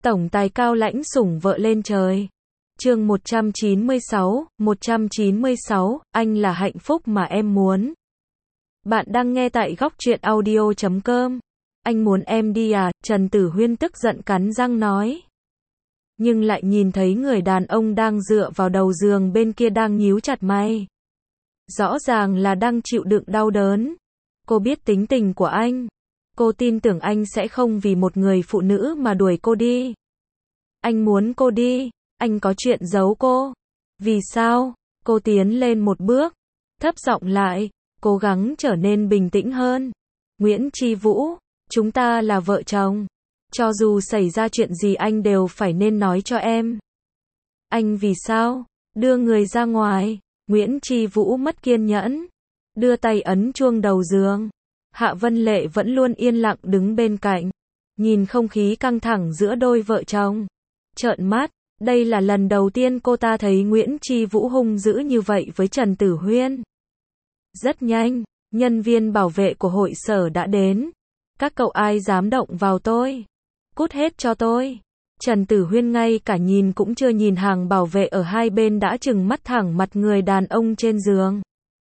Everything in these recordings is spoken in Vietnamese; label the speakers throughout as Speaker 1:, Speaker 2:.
Speaker 1: Tổng tài cao lãnh sủng vợ lên trời. Chương 196, anh là hạnh phúc mà em muốn. Bạn đang nghe tại góc truyện audio.com. Anh muốn em đi à? Trần Tử Huyên tức giận cắn răng nói. Nhưng lại nhìn thấy người đàn ông đang dựa vào đầu giường bên kia đang nhíu chặt mày. Rõ ràng là đang chịu đựng đau đớn. Cô biết tính tình của anh. Cô tin tưởng anh sẽ không vì một người phụ nữ mà đuổi cô đi. Anh muốn cô đi, anh có chuyện giấu cô. Vì sao? Cô tiến lên một bước, thấp giọng lại, cố gắng trở nên bình tĩnh hơn. Nguyễn Chi Vũ, chúng ta là vợ chồng. Cho dù xảy ra chuyện gì anh đều phải nên nói cho em. Anh vì sao? Đưa người ra ngoài. Nguyễn Chi Vũ mất kiên nhẫn, đưa tay ấn chuông đầu giường. Hạ Vân Lệ vẫn luôn yên lặng đứng bên cạnh, nhìn không khí căng thẳng giữa đôi vợ chồng. Trợn mắt, đây là lần đầu tiên cô ta thấy Nguyễn Chi Vũ hung dữ như vậy với Trần Tử Huyên. Rất nhanh, nhân viên bảo vệ của hội sở đã đến. Các cậu ai dám động vào tôi? Cút hết cho tôi. Trần Tử Huyên ngay cả nhìn cũng chưa nhìn hàng bảo vệ ở hai bên đã trừng mắt thẳng mặt người đàn ông trên giường.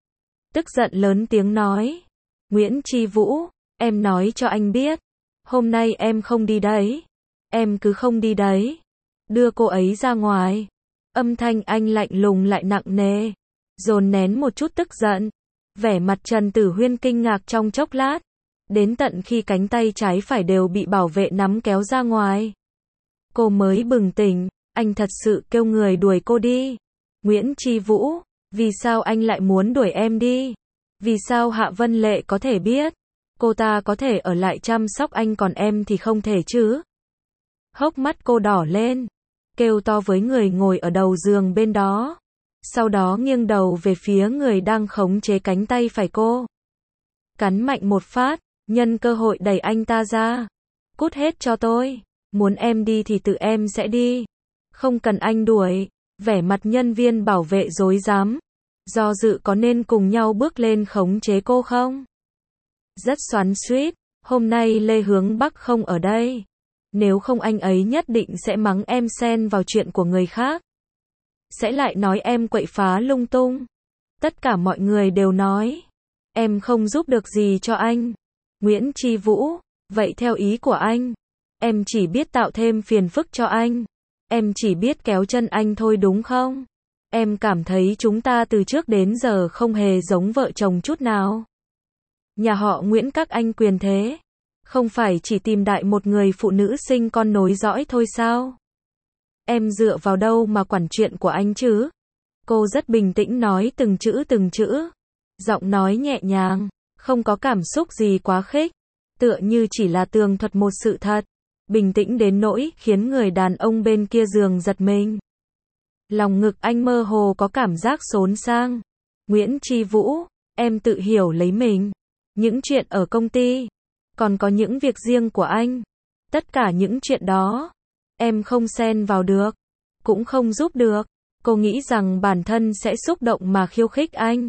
Speaker 1: Tức giận lớn tiếng nói. Nguyễn Chi Vũ, em nói cho anh biết. Hôm nay em không đi đấy. Em cứ không đi đấy. Đưa cô ấy ra ngoài. Âm thanh anh lạnh lùng lại nặng nề. Dồn nén một chút tức giận. Vẻ mặt Trần Tử Huyên kinh ngạc trong chốc lát. Đến tận khi cánh tay trái phải đều bị bảo vệ nắm kéo ra ngoài. Cô mới bừng tỉnh, anh thật sự kêu người đuổi cô đi. Nguyễn Chi Vũ, vì sao anh lại muốn đuổi em đi? Vì sao Hạ Vân Lệ có thể biết? Cô ta có thể ở lại chăm sóc anh còn em thì không thể chứ? Hốc mắt cô đỏ lên, kêu to với người ngồi ở đầu giường bên đó. Sau đó nghiêng đầu về phía người đang khống chế cánh tay phải cô. Cắn mạnh một phát, nhân cơ hội đẩy anh ta ra. Cút hết cho tôi. Muốn em đi thì tự em sẽ đi. Không cần anh đuổi. Vẻ mặt nhân viên bảo vệ rối rắm. Do dự có nên cùng nhau bước lên khống chế cô không? Rất xoắn xuýt. Hôm nay Lê Hướng Bắc không ở đây. Nếu không anh ấy nhất định sẽ mắng em xen vào chuyện của người khác. Sẽ lại nói em quậy phá lung tung. Tất cả mọi người đều nói. Em không giúp được gì cho anh. Nguyễn Chi Vũ, vậy theo ý của anh. Em chỉ biết tạo thêm phiền phức cho anh. Em chỉ biết kéo chân anh thôi đúng không? Em cảm thấy chúng ta từ trước đến giờ không hề giống vợ chồng chút nào. Nhà họ Nguyễn các anh quyền thế. Không phải chỉ tìm đại một người phụ nữ sinh con nối dõi thôi sao? Em dựa vào đâu mà quản chuyện của anh chứ? Cô rất bình tĩnh nói từng chữ. Giọng nói nhẹ nhàng, không có cảm xúc gì quá khích. Tựa như chỉ là tường thuật một sự thật. Bình tĩnh đến nỗi khiến người đàn ông bên kia giường giật mình. Lòng ngực anh mơ hồ có cảm giác xốn sang. Nguyễn Chi Vũ, em tự hiểu lấy mình. Những chuyện ở công ty, còn có những việc riêng của anh. Tất cả những chuyện đó, em không xen vào được, cũng không giúp được. Cô nghĩ rằng bản thân sẽ xúc động mà khiêu khích anh.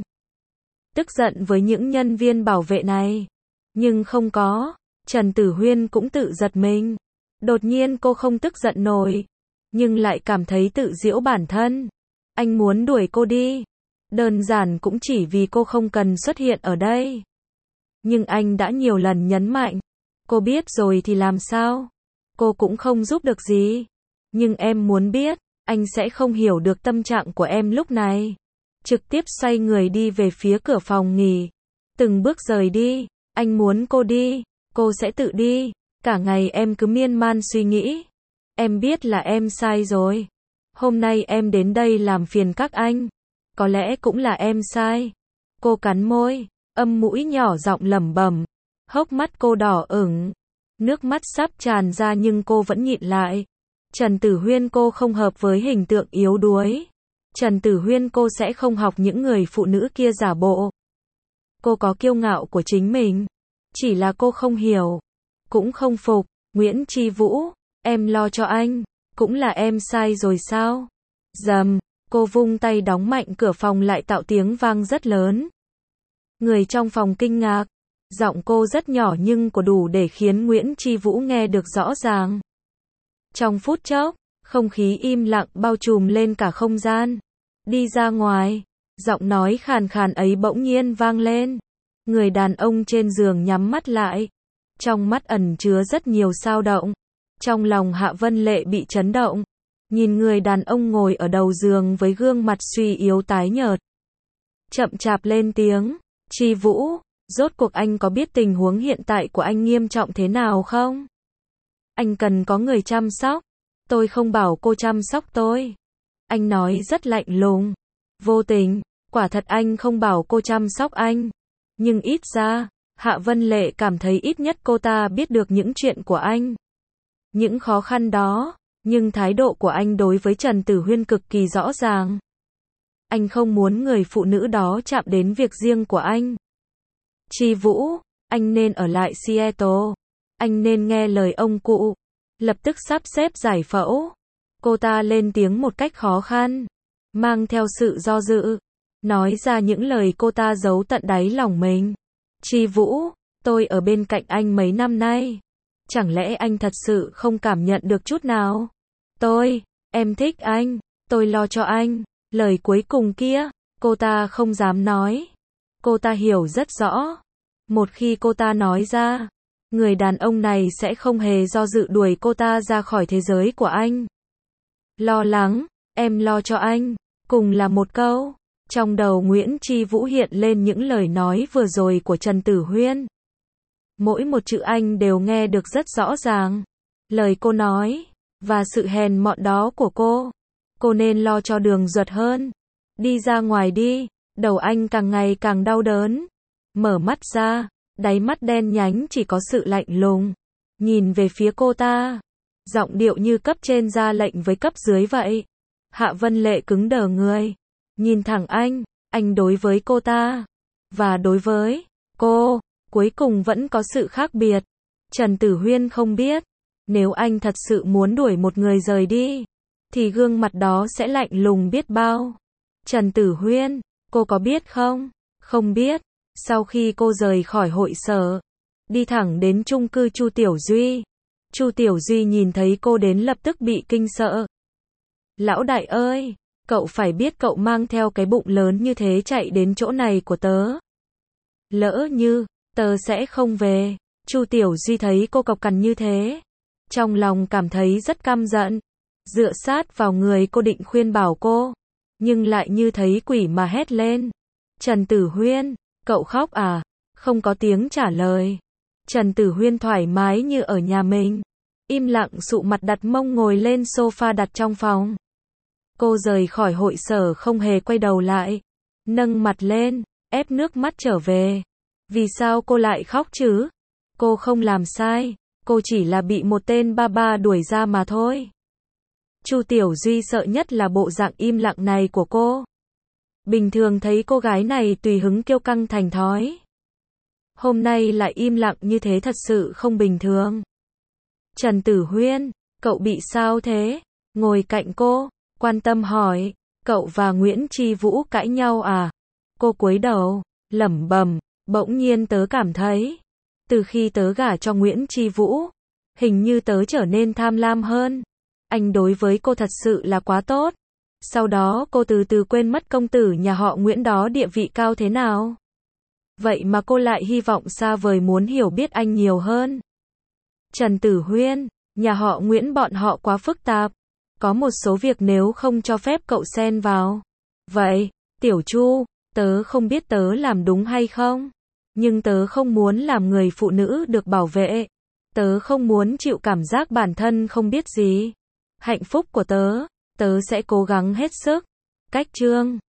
Speaker 1: Tức giận với những nhân viên bảo vệ này. Nhưng không có. Trần Tử Huyên cũng tự giật mình. Đột nhiên cô không tức giận nổi. Nhưng lại cảm thấy tự giễu bản thân. Anh muốn đuổi cô đi. Đơn giản cũng chỉ vì cô không cần xuất hiện ở đây. Nhưng anh đã nhiều lần nhấn mạnh. Cô biết rồi thì làm sao? Cô cũng không giúp được gì. Nhưng em muốn biết, anh sẽ không hiểu được tâm trạng của em lúc này. Trực tiếp xoay người đi về phía cửa phòng nghỉ. Từng bước rời đi. Anh muốn cô đi. Cô sẽ tự đi. Cả ngày em cứ miên man suy nghĩ. Em biết là em sai rồi. Hôm nay em đến đây làm phiền các anh. Có lẽ cũng là em sai. Cô cắn môi, âm mũi nhỏ giọng lẩm bẩm. Hốc mắt cô đỏ ửng. Nước mắt sắp tràn ra nhưng cô vẫn nhịn lại. Trần Tử Huyên cô không hợp với hình tượng yếu đuối. Trần Tử Huyên cô sẽ không học những người phụ nữ kia giả bộ. Cô có kiêu ngạo của chính mình. Chỉ là cô không hiểu. Cũng không phục. Nguyễn Chi Vũ, em lo cho anh. Cũng là em sai rồi sao? Dầm, cô vung tay đóng mạnh cửa phòng lại tạo tiếng vang rất lớn. Người trong phòng kinh ngạc. Giọng cô rất nhỏ nhưng có đủ để khiến Nguyễn Chi Vũ nghe được rõ ràng. Trong phút chốc, không khí im lặng bao trùm lên cả không gian. Đi ra ngoài, giọng nói khàn khàn ấy bỗng nhiên vang lên. Người đàn ông trên giường nhắm mắt lại. Trong mắt ẩn chứa rất nhiều dao động. Trong lòng Hạ Vân Lệ bị chấn động. Nhìn người đàn ông ngồi ở đầu giường với gương mặt suy yếu tái nhợt. Chậm chạp lên tiếng. Chi Vũ, rốt cuộc anh có biết tình huống hiện tại của anh nghiêm trọng thế nào không? Anh cần có người chăm sóc. Tôi không bảo cô chăm sóc tôi. Anh nói rất lạnh lùng. Vô tình, quả thật anh không bảo cô chăm sóc anh. Nhưng ít ra, Hạ Vân Lệ cảm thấy ít nhất cô ta biết được những chuyện của anh. Những khó khăn đó, nhưng thái độ của anh đối với Trần Tử Huyên cực kỳ rõ ràng. Anh không muốn người phụ nữ đó chạm đến việc riêng của anh. Chi Vũ, anh nên ở lại Seattle. Anh nên nghe lời ông cụ. Lập tức sắp xếp giải phẫu. Cô ta lên tiếng một cách khó khăn, mang theo sự do dự, nói ra những lời cô ta giấu tận đáy lòng mình. Chi Vũ, tôi ở bên cạnh anh mấy năm nay. Chẳng lẽ anh thật sự không cảm nhận được chút nào? Em thích anh, tôi lo cho anh. Lời cuối cùng kia, cô ta không dám nói. Cô ta hiểu rất rõ. Một khi cô ta nói ra, người đàn ông này sẽ không hề do dự đuổi cô ta ra khỏi thế giới của anh. Lo lắng, em lo cho anh. Cùng là một câu. Trong đầu Nguyễn Chi Vũ hiện lên những lời nói vừa rồi của Trần Tử Huyên. Mỗi một chữ anh đều nghe được rất rõ ràng. Lời cô nói, và sự hèn mọn đó của cô. Cô nên lo cho Đường Duật hơn. Đi ra ngoài đi. Đầu anh càng ngày càng đau đớn. Mở mắt ra, đáy mắt đen nhánh chỉ có sự lạnh lùng. Nhìn về phía cô ta. Giọng điệu như cấp trên ra lệnh với cấp dưới vậy. Hạ Vân Lệ cứng đờ người. Nhìn thẳng anh đối với cô ta. Và đối với cô, cuối cùng vẫn có sự khác biệt. Trần Tử Huyên không biết. Nếu anh thật sự muốn đuổi một người rời đi, thì gương mặt đó sẽ lạnh lùng biết bao. Trần Tử Huyên, cô có biết không? Không biết. Sau khi cô rời khỏi hội sở, đi thẳng đến chung cư Chu Tiểu Duy. Chu Tiểu Duy nhìn thấy cô đến lập tức bị kinh sợ. Lão đại ơi, cậu phải biết cậu mang theo cái bụng lớn như thế chạy đến chỗ này của tớ. Lỡ như, tớ sẽ không về. Chu Tiểu Duy thấy cô cộc cằn như thế. Trong lòng cảm thấy rất căm giận. Dựa sát vào người cô định khuyên bảo cô. Nhưng lại như thấy quỷ mà hét lên. Trần Tử Huyên, cậu khóc à? Không có tiếng trả lời. Trần Tử Huyên thoải mái như ở nhà mình. Im lặng sụ mặt đặt mông ngồi lên sofa đặt trong phòng. Cô rời khỏi hội sở không hề quay đầu lại. Nâng mặt lên, ép nước mắt trở về. Vì sao cô lại khóc chứ? Cô không làm sai. Cô chỉ là bị một tên ba ba đuổi ra mà thôi. Chu Tiểu Duy sợ nhất là bộ dạng im lặng này của cô. Bình thường thấy cô gái này tùy hứng kiêu căng thành thói. Hôm nay lại im lặng như thế thật sự không bình thường. Trần Tử Huyên, cậu bị sao thế? Ngồi cạnh cô, quan tâm hỏi, cậu và Nguyễn Chi Vũ cãi nhau à? Cô cúi đầu, lẩm bẩm, bỗng nhiên tớ cảm thấy, từ khi tớ gả cho Nguyễn Chi Vũ, hình như tớ trở nên tham lam hơn. Anh đối với cô thật sự là quá tốt. Sau đó cô từ từ quên mất công tử nhà họ Nguyễn đó địa vị cao thế nào. Vậy mà cô lại hy vọng xa vời muốn hiểu biết anh nhiều hơn. Trần Tử Huyên, nhà họ Nguyễn bọn họ quá phức tạp. Có một số việc nếu không cho phép cậu xen vào. Vậy, Tiểu Chu, tớ không biết tớ làm đúng hay không. Nhưng tớ không muốn làm người phụ nữ được bảo vệ. Tớ không muốn chịu cảm giác bản thân không biết gì. Hạnh phúc của tớ, tớ sẽ cố gắng hết sức. Cách chương